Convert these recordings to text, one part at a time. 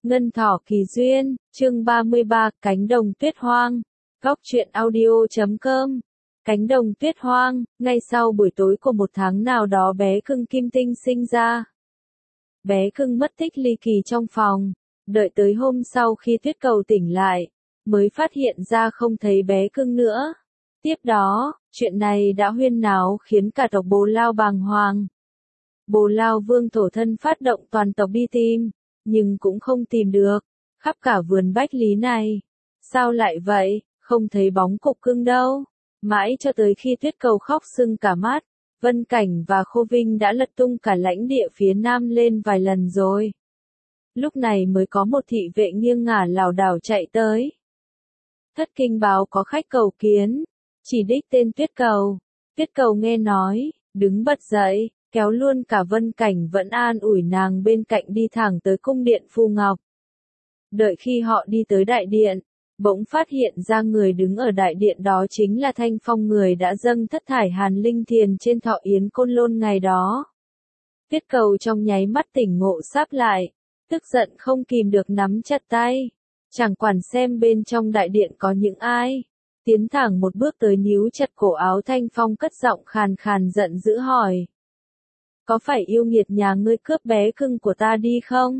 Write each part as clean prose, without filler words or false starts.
Ngân thỏ kỳ duyên, chương 33, cánh đồng tuyết hoang. Góc truyện audio.com. Cánh đồng tuyết hoang, ngay sau buổi tối của một tháng nào đó bé cưng Kim Tinh sinh ra. Bé cưng mất tích ly kỳ trong phòng, đợi tới hôm sau khi Tuyết Cầu tỉnh lại, mới phát hiện ra không thấy bé cưng nữa. Tiếp đó, chuyện này đã huyên náo khiến cả tộc Bồ Lao bàng hoàng. Bồ Lao Vương thổ thân phát động toàn tộc đi tìm, nhưng cũng không tìm được, khắp cả vườn bách lý này. Sao lại vậy, không thấy bóng cục cưng đâu. Mãi cho tới khi Tuyết Cầu khóc sưng cả mắt, Vân Cảnh và Khô Vinh đã lật tung cả lãnh địa phía nam lên vài lần rồi. Lúc này mới có một thị vệ nghiêng ngả lảo đảo chạy tới. Thất kinh báo có khách cầu kiến, chỉ đích tên Tuyết Cầu. Tuyết Cầu nghe nói, đứng bật dậy, kéo luôn cả Vân Cảnh vẫn an ủi nàng bên cạnh đi thẳng tới cung điện Phù Ngọc. Đợi khi họ đi tới đại điện, bỗng phát hiện ra người đứng ở đại điện đó chính là Thanh Phong, người đã dâng thất thải hàn linh thiền trên thọ yến Côn Lôn ngày đó. Tuyết Cầu trong nháy mắt tỉnh ngộ sáp lại, tức giận không kìm được nắm chặt tay, chẳng quản xem bên trong đại điện có những ai. Tiến thẳng một bước tới níu chặt cổ áo Thanh Phong, cất giọng khàn khàn giận dữ hỏi. Có phải yêu nghiệt nhà ngươi cướp bé cưng của ta đi không?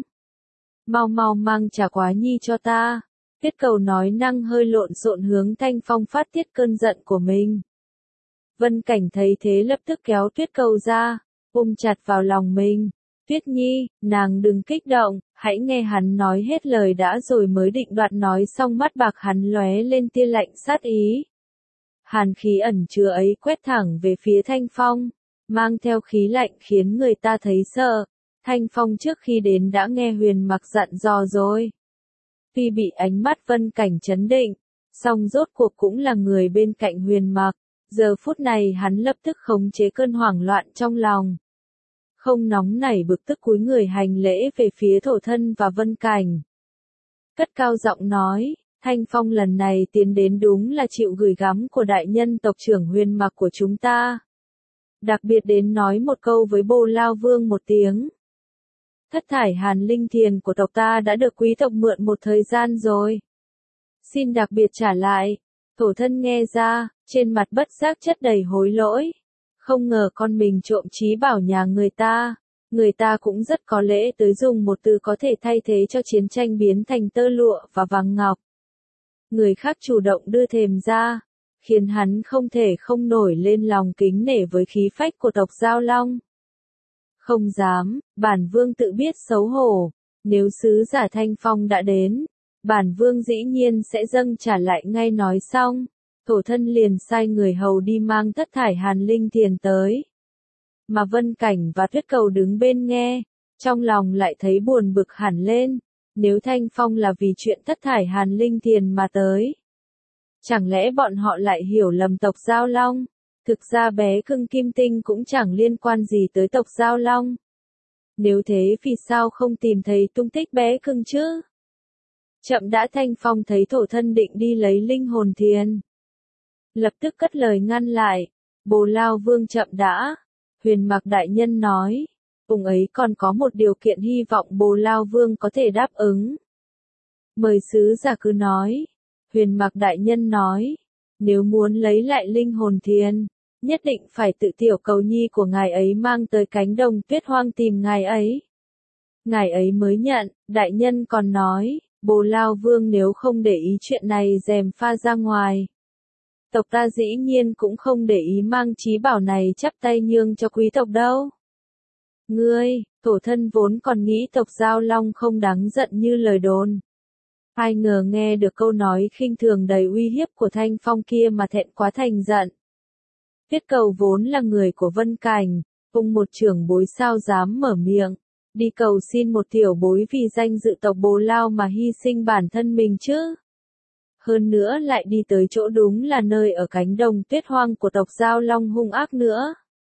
Mau mau mang trả quá nhi cho ta. Tuyết Cầu nói năng hơi lộn xộn hướng Thanh Phong phát tiết cơn giận của mình. Vân Cảnh thấy thế lập tức kéo Tuyết Cầu ra, ôm chặt vào lòng mình. Tuyết Nhi, nàng đừng kích động, hãy nghe hắn nói hết lời đã rồi mới định đoạt nói xong, mắt bạc hắn lóe lên tia lạnh sát ý. Hàn khí ẩn chứa ấy quét thẳng về phía Thanh Phong, mang theo khí lạnh khiến người ta thấy sợ. Thanh Phong trước khi đến đã nghe Huyền Mặc dặn dò rồi. Tuy bị ánh mắt Vân Cảnh chấn định, song rốt cuộc cũng là người bên cạnh Huyền Mặc. Giờ phút này hắn lập tức khống chế cơn hoảng loạn trong lòng. Không nóng nảy bực tức cúi người hành lễ về phía thổ thân và Vân Cảnh. Cất cao giọng nói, Thanh Phong lần này tiến đến đúng là chịu gửi gắm của đại nhân tộc trưởng Huyền Mặc của chúng ta. Đặc biệt đến nói một câu với Bồ Lao Vương một tiếng. Thất thải hàn linh thiền của tộc ta đã được quý tộc mượn một thời gian rồi. Xin đặc biệt trả lại. Thổ thân nghe ra, trên mặt bất giác chất đầy hối lỗi. Không ngờ con mình trộm trí bảo nhà người ta cũng rất có lễ tới dùng một từ có thể thay thế cho chiến tranh biến thành tơ lụa và vàng ngọc. Người khác chủ động đưa thềm ra, khiến hắn không thể không nổi lên lòng kính nể với khí phách của tộc Giao Long. Không dám, bản vương tự biết xấu hổ, nếu sứ giả Thanh Phong đã đến, bản vương dĩ nhiên sẽ dâng trả lại ngay. Nói xong, thổ thân liền sai người hầu đi mang thất thải hàn linh thiền tới. Mà Vân Cảnh và Tuyết Cầu đứng bên nghe, trong lòng lại thấy buồn bực hẳn lên, nếu Thanh Phong là vì chuyện thất thải hàn linh thiền mà tới. Chẳng lẽ bọn họ lại hiểu lầm tộc Giao Long? Thực ra bé cưng Kim Tinh cũng chẳng liên quan gì tới tộc Giao Long. Nếu thế vì sao không tìm thấy tung tích bé cưng chứ? Chậm đã. Thanh Phong thấy thổ thân định đi lấy linh hồn thiền, lập tức cất lời ngăn lại. Bồ Lao Vương chậm đã. Huyền Mặc đại nhân nói, ông ấy còn có một điều kiện hy vọng Bồ Lao Vương có thể đáp ứng. Mời sứ giả cứ nói. Huyền Mặc đại nhân nói, nếu muốn lấy lại linh hồn thiền, nhất định phải tự tiểu cầu nhi của ngài ấy mang tới cánh đồng tuyết hoang tìm ngài ấy. Ngài ấy mới nhận. Đại nhân còn nói, Bồ Lao Vương nếu không để ý chuyện này dèm pha ra ngoài, tộc ta dĩ nhiên cũng không để ý mang trí bảo này chắp tay nhường cho quý tộc đâu. Ngươi, thổ thân vốn còn nghĩ tộc Giao Long không đáng giận như lời đồn. Ai ngờ nghe được câu nói khinh thường đầy uy hiếp của Thanh Phong kia mà thẹn quá thành giận. Tuyết Cầu vốn là người của Vân Cảnh, cùng một trưởng bối sao dám mở miệng, đi cầu xin một tiểu bối vì danh dự tộc Bồ Lao mà hy sinh bản thân mình chứ. Hơn nữa lại đi tới chỗ đúng là nơi ở cánh đồng tuyết hoang của tộc Giao Long hung ác nữa.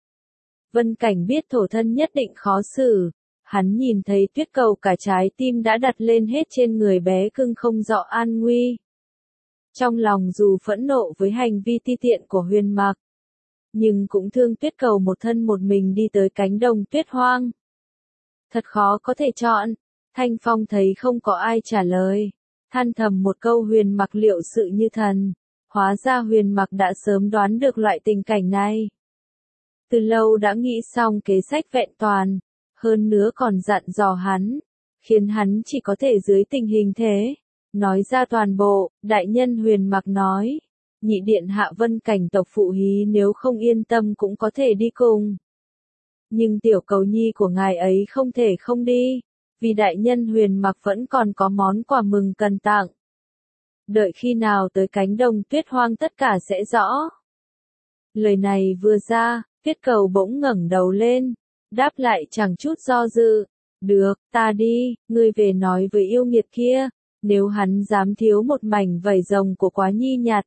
Vân Cảnh biết thổ thân nhất định khó xử, hắn nhìn thấy Tuyết Cầu cả trái tim đã đặt lên hết trên người bé cưng không rõ an nguy. Trong lòng dù phẫn nộ với hành vi ti tiện của Huyền Mặc, nhưng cũng thương Tuyết Cầu một thân một mình đi tới cánh đồng tuyết hoang. Thật khó có thể chọn. Thanh Phong thấy không có ai trả lời, than thầm một câu Huyền Mặc liệu sự như thần, hóa ra Huyền Mặc đã sớm đoán được loại tình cảnh này. Từ lâu đã nghĩ xong kế sách vẹn toàn, hơn nữa còn dặn dò hắn, khiến hắn chỉ có thể dưới tình hình thế, nói ra toàn bộ. Đại nhân Huyền Mặc nói, nhị điện hạ Vân Cảnh tộc phụ hí nếu không yên tâm cũng có thể đi cùng. Nhưng tiểu cầu nhi của ngài ấy không thể không đi, vì đại nhân Huyền Mặc vẫn còn có món quà mừng cần tặng. Đợi khi nào tới cánh đồng tuyết hoang tất cả sẽ rõ. Lời này vừa ra, Tuyết Cầu bỗng ngẩng đầu lên, đáp lại chẳng chút do dự. Được, ta đi, ngươi về nói với yêu nghiệt kia, nếu hắn dám thiếu một mảnh vảy rồng của Quá Nhi nhà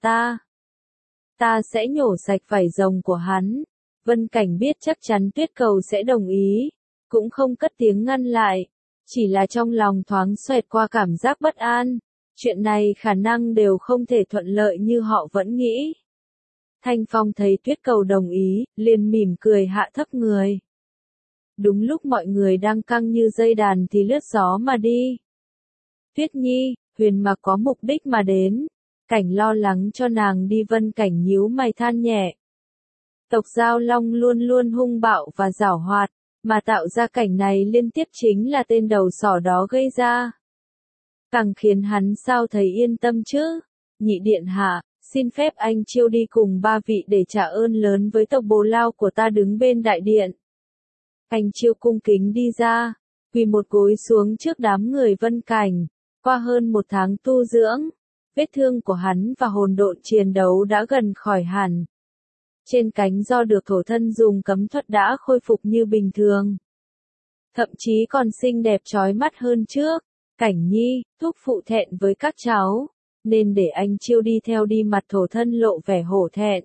ta sẽ nhổ sạch vảy rồng của hắn. Vân Cảnh biết chắc chắn Tuyết Cầu sẽ đồng ý, cũng không cất tiếng ngăn lại, chỉ là trong lòng thoáng xoẹt qua cảm giác bất an, chuyện này khả năng đều không thể thuận lợi như họ vẫn nghĩ. Thanh Phong thấy Tuyết Cầu đồng ý, liền mỉm cười hạ thấp người. Đúng lúc mọi người đang căng như dây đàn thì lướt gió mà đi. Tuyết Nhi, Huyền Mặc có mục đích mà đến. Cảnh lo lắng cho nàng đi. Vân Cảnh nhíu mày than nhẹ. Tộc Giao Long luôn luôn hung bạo và giảo hoạt, mà tạo ra cảnh này liên tiếp chính là tên đầu sỏ đó gây ra. Càng khiến hắn sao thấy yên tâm chứ. Nhị điện hạ, xin phép anh Chiêu đi cùng ba vị để trả ơn lớn với tộc Bồ Lao của ta đứng bên đại điện. Anh Chiêu cung kính đi ra, quỳ một gối xuống trước đám người Vân Cảnh. Qua hơn một tháng tu dưỡng, vết thương của hắn và hồn độn chiến đấu đã gần khỏi hẳn. Trên cánh do được thổ thân dùng cấm thuật đã khôi phục như bình thường. Thậm chí còn xinh đẹp chói mắt hơn trước. Cảnh Nhi, thúc phụ thẹn với các cháu, nên để anh Chiêu đi theo đi. Mặt thổ thân lộ vẻ hổ thẹn.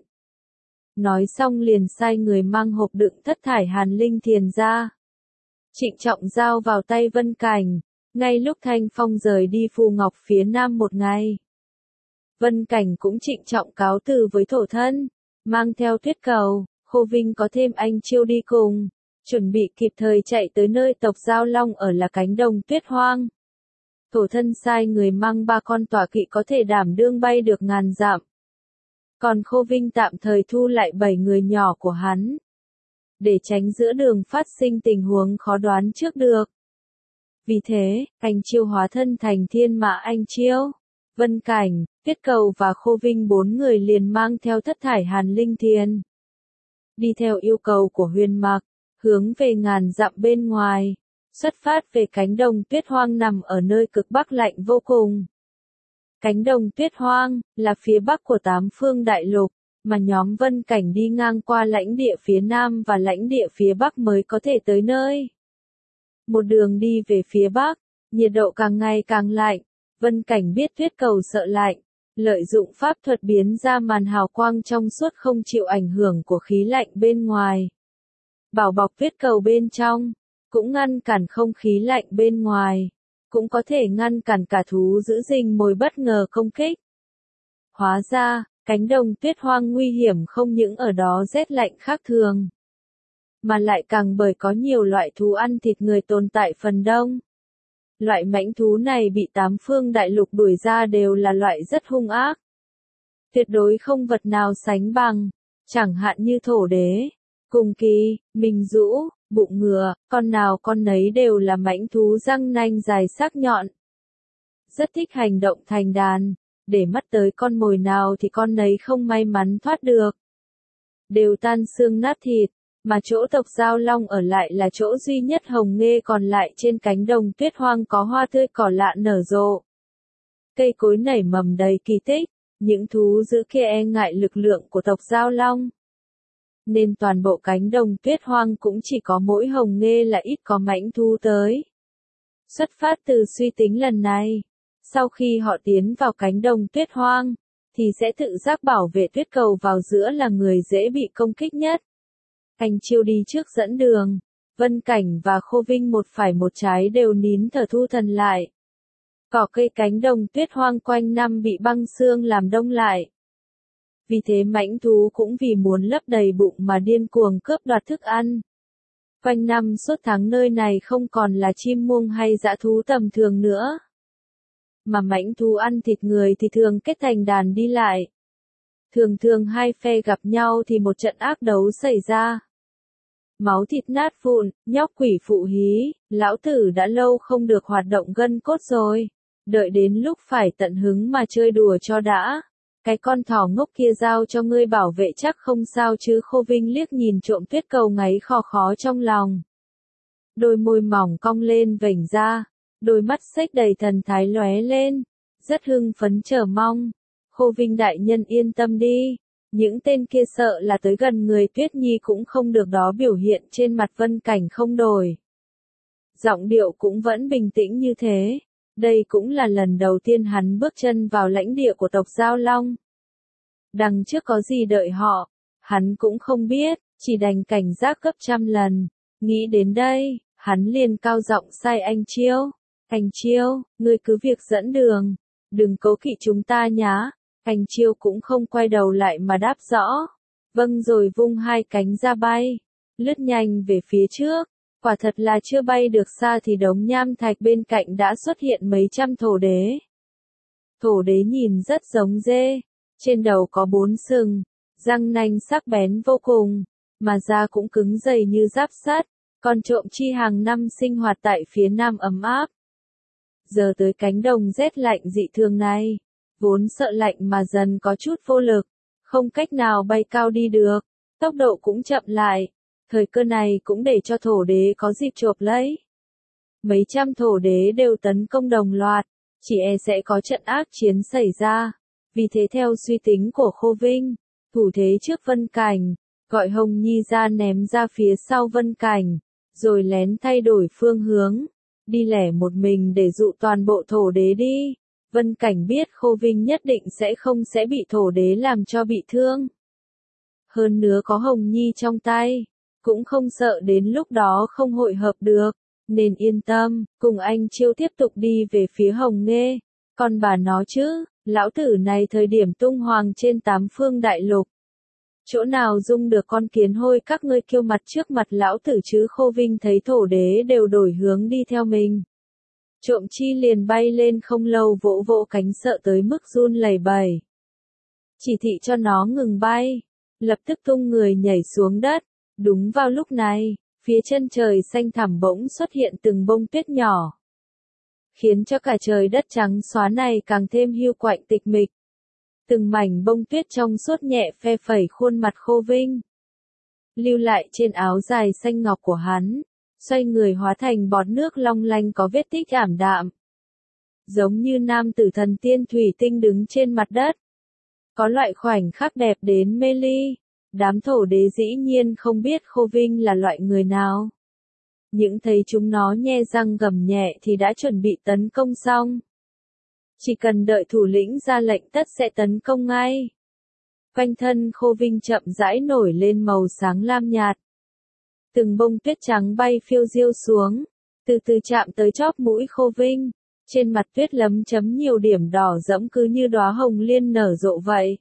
Nói xong liền sai người mang hộp đựng thất thải hàn linh thiền ra. Trịnh trọng giao vào tay Vân Cảnh, ngay lúc Thanh Phong rời đi Phù Ngọc phía nam một ngày. Vân Cảnh cũng trịnh trọng cáo từ với thổ thân, mang theo Tuyết Cầu, Khô Vinh có thêm anh Chiêu đi cùng, chuẩn bị kịp thời chạy tới nơi tộc Giao Long ở là cánh đồng tuyết hoang. Thổ thân sai người mang 3 con tọa kỵ có thể đảm đương bay được ngàn dặm. Còn Khô Vinh tạm thời thu lại 7 người nhỏ của hắn, để tránh giữa đường phát sinh tình huống khó đoán trước được. Vì thế, anh Chiêu hóa thân thành thiên mã anh Chiêu, Vân Cảnh, Tuyết Cầu và Khô Vinh 4 người liền mang theo thất thải hàn linh thiền. Đi theo yêu cầu của Huyền Mặc, hướng về ngàn dặm bên ngoài, xuất phát về cánh đồng tuyết hoang nằm ở nơi cực bắc lạnh vô cùng. Cánh đồng tuyết hoang là phía bắc của 8 phương đại lục, mà nhóm Vân Cảnh đi ngang qua lãnh địa phía nam và lãnh địa phía bắc mới có thể tới nơi. Một đường đi về phía bắc, nhiệt độ càng ngày càng lạnh. Vân Cảnh biết Tuyết Cầu sợ lạnh, lợi dụng pháp thuật biến ra màn hào quang trong suốt không chịu ảnh hưởng của khí lạnh bên ngoài. Bảo bọc Tuyết Cầu bên trong, cũng ngăn cản không khí lạnh bên ngoài, cũng có thể ngăn cản cả thú giữ rình mồi bất ngờ công kích. Hóa ra, cánh đồng tuyết hoang nguy hiểm không những ở đó rét lạnh khác thường, mà lại càng bởi có nhiều loại thú ăn thịt người tồn tại phần đông. Loại mãnh thú này bị 8 phương đại lục đuổi ra đều là loại rất hung ác. Tuyệt đối không vật nào sánh bằng, chẳng hạn như thổ đế, cùng kỳ, mình rũ, bụng ngựa, con nào con nấy đều là mãnh thú răng nanh dài sắc nhọn. Rất thích hành động thành đàn, để mắt tới con mồi nào thì con nấy không may mắn thoát được. Đều tan xương nát thịt, mà chỗ tộc Giao Long ở lại là chỗ duy nhất hồng nghê còn lại trên cánh đồng tuyết hoang có hoa tươi cỏ lạ nở rộ. Cây cối nảy mầm đầy kỳ tích, những thú dữ kia e ngại lực lượng của tộc Giao Long. Nên toàn bộ cánh đồng tuyết hoang cũng chỉ có mỗi hồng nghê là ít có mãnh thú tới. Xuất phát từ suy tính lần này, sau khi họ tiến vào cánh đồng tuyết hoang, thì sẽ tự giác bảo vệ Tuyết Cầu vào giữa là người dễ bị công kích nhất. Anh Chiêu đi trước dẫn đường, Vân Cảnh và Khô Vinh một phải một trái đều nín thở thu thần lại. Cỏ cây cánh đồng tuyết hoang quanh năm bị băng sương làm đông lại. Vì thế mãnh thú cũng vì muốn lấp đầy bụng mà điên cuồng cướp đoạt thức ăn. Quanh năm suốt tháng nơi này không còn là chim muông hay dã thú tầm thường nữa, mà mãnh thú ăn thịt người thì thường kết thành đàn đi lại. Thường thường hai phe gặp nhau thì một trận ác đấu xảy ra. Máu thịt nát vụn, nhóc quỷ phụ hí, lão tử đã lâu không được hoạt động gân cốt rồi. Đợi đến lúc phải tận hứng mà chơi đùa cho đã. Cái con thỏ ngốc kia giao cho ngươi bảo vệ chắc không sao chứ. Khô Vinh liếc nhìn Trộm Tuyết Cầu ngáy khò khó trong lòng. Đôi môi mỏng cong lên vểnh ra, đôi mắt xếch đầy thần thái lóe lên, rất hưng phấn chờ mong. Khô Vinh đại nhân yên tâm đi, những tên kia sợ là tới gần người Tuyết Nhi cũng không được đó. Biểu hiện trên mặt Vân Cảnh không đổi, giọng điệu cũng vẫn bình tĩnh như thế. Đây cũng là lần đầu tiên hắn bước chân vào lãnh địa của tộc Giao Long. Đằng trước có gì đợi họ, hắn cũng không biết, chỉ đành cảnh giác gấp trăm lần. Nghĩ đến đây, hắn liền cao giọng sai anh Chiêu. Anh Chiêu, ngươi cứ việc dẫn đường, đừng cố kỵ chúng ta nhá. Anh Chiêu cũng không quay đầu lại mà đáp rõ. Vâng, rồi vung hai cánh ra bay, lướt nhanh về phía trước. Quả thật là chưa bay được xa thì đống nham thạch bên cạnh đã xuất hiện mấy trăm thổ đế. Thổ đế nhìn rất giống dê, trên đầu có 4 sừng, răng nanh sắc bén vô cùng, mà da cũng cứng dày như giáp sắt. Con trộm chi hàng năm sinh hoạt tại phía nam ấm áp. Giờ tới cánh đồng rét lạnh dị thường này, vốn sợ lạnh mà dần có chút vô lực, không cách nào bay cao đi được, tốc độ cũng chậm lại. Thời cơ này cũng để cho thổ đế có dịp chộp lấy. Mấy trăm thổ đế đều tấn công đồng loạt, chỉ e sẽ có trận ác chiến xảy ra. Vì thế theo suy tính của Khô Vinh, thủ thế trước Vân Cảnh, gọi Hồng Nhi ra ném ra phía sau Vân Cảnh, rồi lén thay đổi phương hướng, đi lẻ một mình để dụ toàn bộ thổ đế đi. Vân Cảnh biết Khô Vinh nhất định sẽ bị thổ đế làm cho bị thương. Hơn nữa có Hồng Nhi trong tay, cũng không sợ đến lúc đó không hội hợp được, nên yên tâm, cùng anh Chiêu tiếp tục đi về phía Hồng Nghê. Còn bà nó chứ, lão tử này thời điểm tung hoàng trên 8 phương đại lục. Chỗ nào dung được con kiến hôi các ngươi kiêu mặt trước mặt lão tử chứ. Khô Vinh thấy thổ đế đều đổi hướng đi theo mình. Trộm chi liền bay lên không lâu vỗ vỗ cánh sợ tới mức run lẩy bẩy. Chỉ thị cho nó ngừng bay, lập tức tung người nhảy xuống đất. Đúng vào lúc này, phía chân trời xanh thẳm bỗng xuất hiện từng bông tuyết nhỏ, khiến cho cả trời đất trắng xóa này càng thêm hiu quạnh tịch mịch. Từng mảnh bông tuyết trong suốt nhẹ phe phẩy khuôn mặt Khô Vinh, lưu lại trên áo dài xanh ngọc của hắn, xoay người hóa thành bọt nước long lanh có vết tích ảm đạm, giống như nam tử thần tiên thủy tinh đứng trên mặt đất. Có loại khoảnh khắc đẹp đến mê ly. Đám thổ đế dĩ nhiên không biết Khô Vinh là loại người nào. Những thấy chúng nó nhe răng gầm nhẹ thì đã chuẩn bị tấn công xong. Chỉ cần đợi thủ lĩnh ra lệnh tất sẽ tấn công ngay. Quanh thân Khô Vinh chậm rãi nổi lên màu sáng lam nhạt. Từng bông tuyết trắng bay phiêu diêu xuống, từ từ chạm tới chóp mũi Khô Vinh. Trên mặt tuyết lấm chấm nhiều điểm đỏ rẫm cứ như đóa hồng liên nở rộ vậy.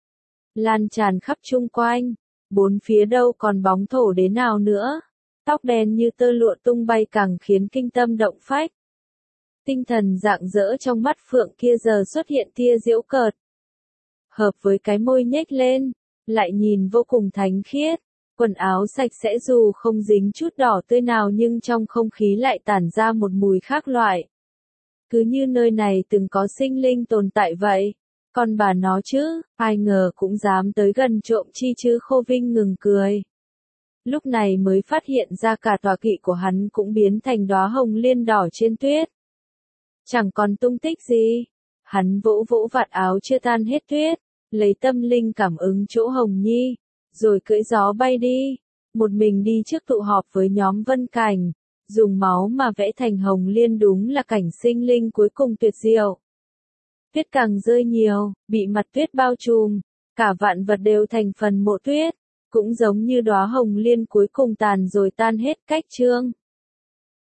Lan tràn khắp chung quanh, bốn phía đâu còn bóng thổ đế nào nữa. Tóc đen như tơ lụa tung bay càng khiến kinh tâm động phách. Tinh thần rạng rỡ trong mắt phượng kia giờ xuất hiện tia giễu cợt. Hợp với cái môi nhếch lên, lại nhìn vô cùng thánh khiết. Quần áo sạch sẽ dù không dính chút đỏ tươi nào nhưng trong không khí lại tản ra một mùi khác loại. Cứ như nơi này từng có sinh linh tồn tại vậy. Còn bà nó chứ, ai ngờ cũng dám tới gần trộm chi chứ. Khô Vinh ngừng cười. Lúc này mới phát hiện ra cả tọa kỵ của hắn cũng biến thành đóa hồng liên đỏ trên tuyết. Chẳng còn tung tích gì. Hắn vỗ vỗ vạt áo chưa tan hết tuyết, lấy tâm linh cảm ứng chỗ Hồng Nhi, rồi cưỡi gió bay đi. Một mình đi trước tụ họp với nhóm Vân Cảnh, dùng máu mà vẽ thành hồng liên đúng là cảnh sinh linh cuối cùng tuyệt diệu. Tuyết càng rơi nhiều, bị mặt tuyết bao trùm, cả vạn vật đều thành phần mộ tuyết, cũng giống như đóa hồng liên cuối cùng tàn rồi tan hết cách chương.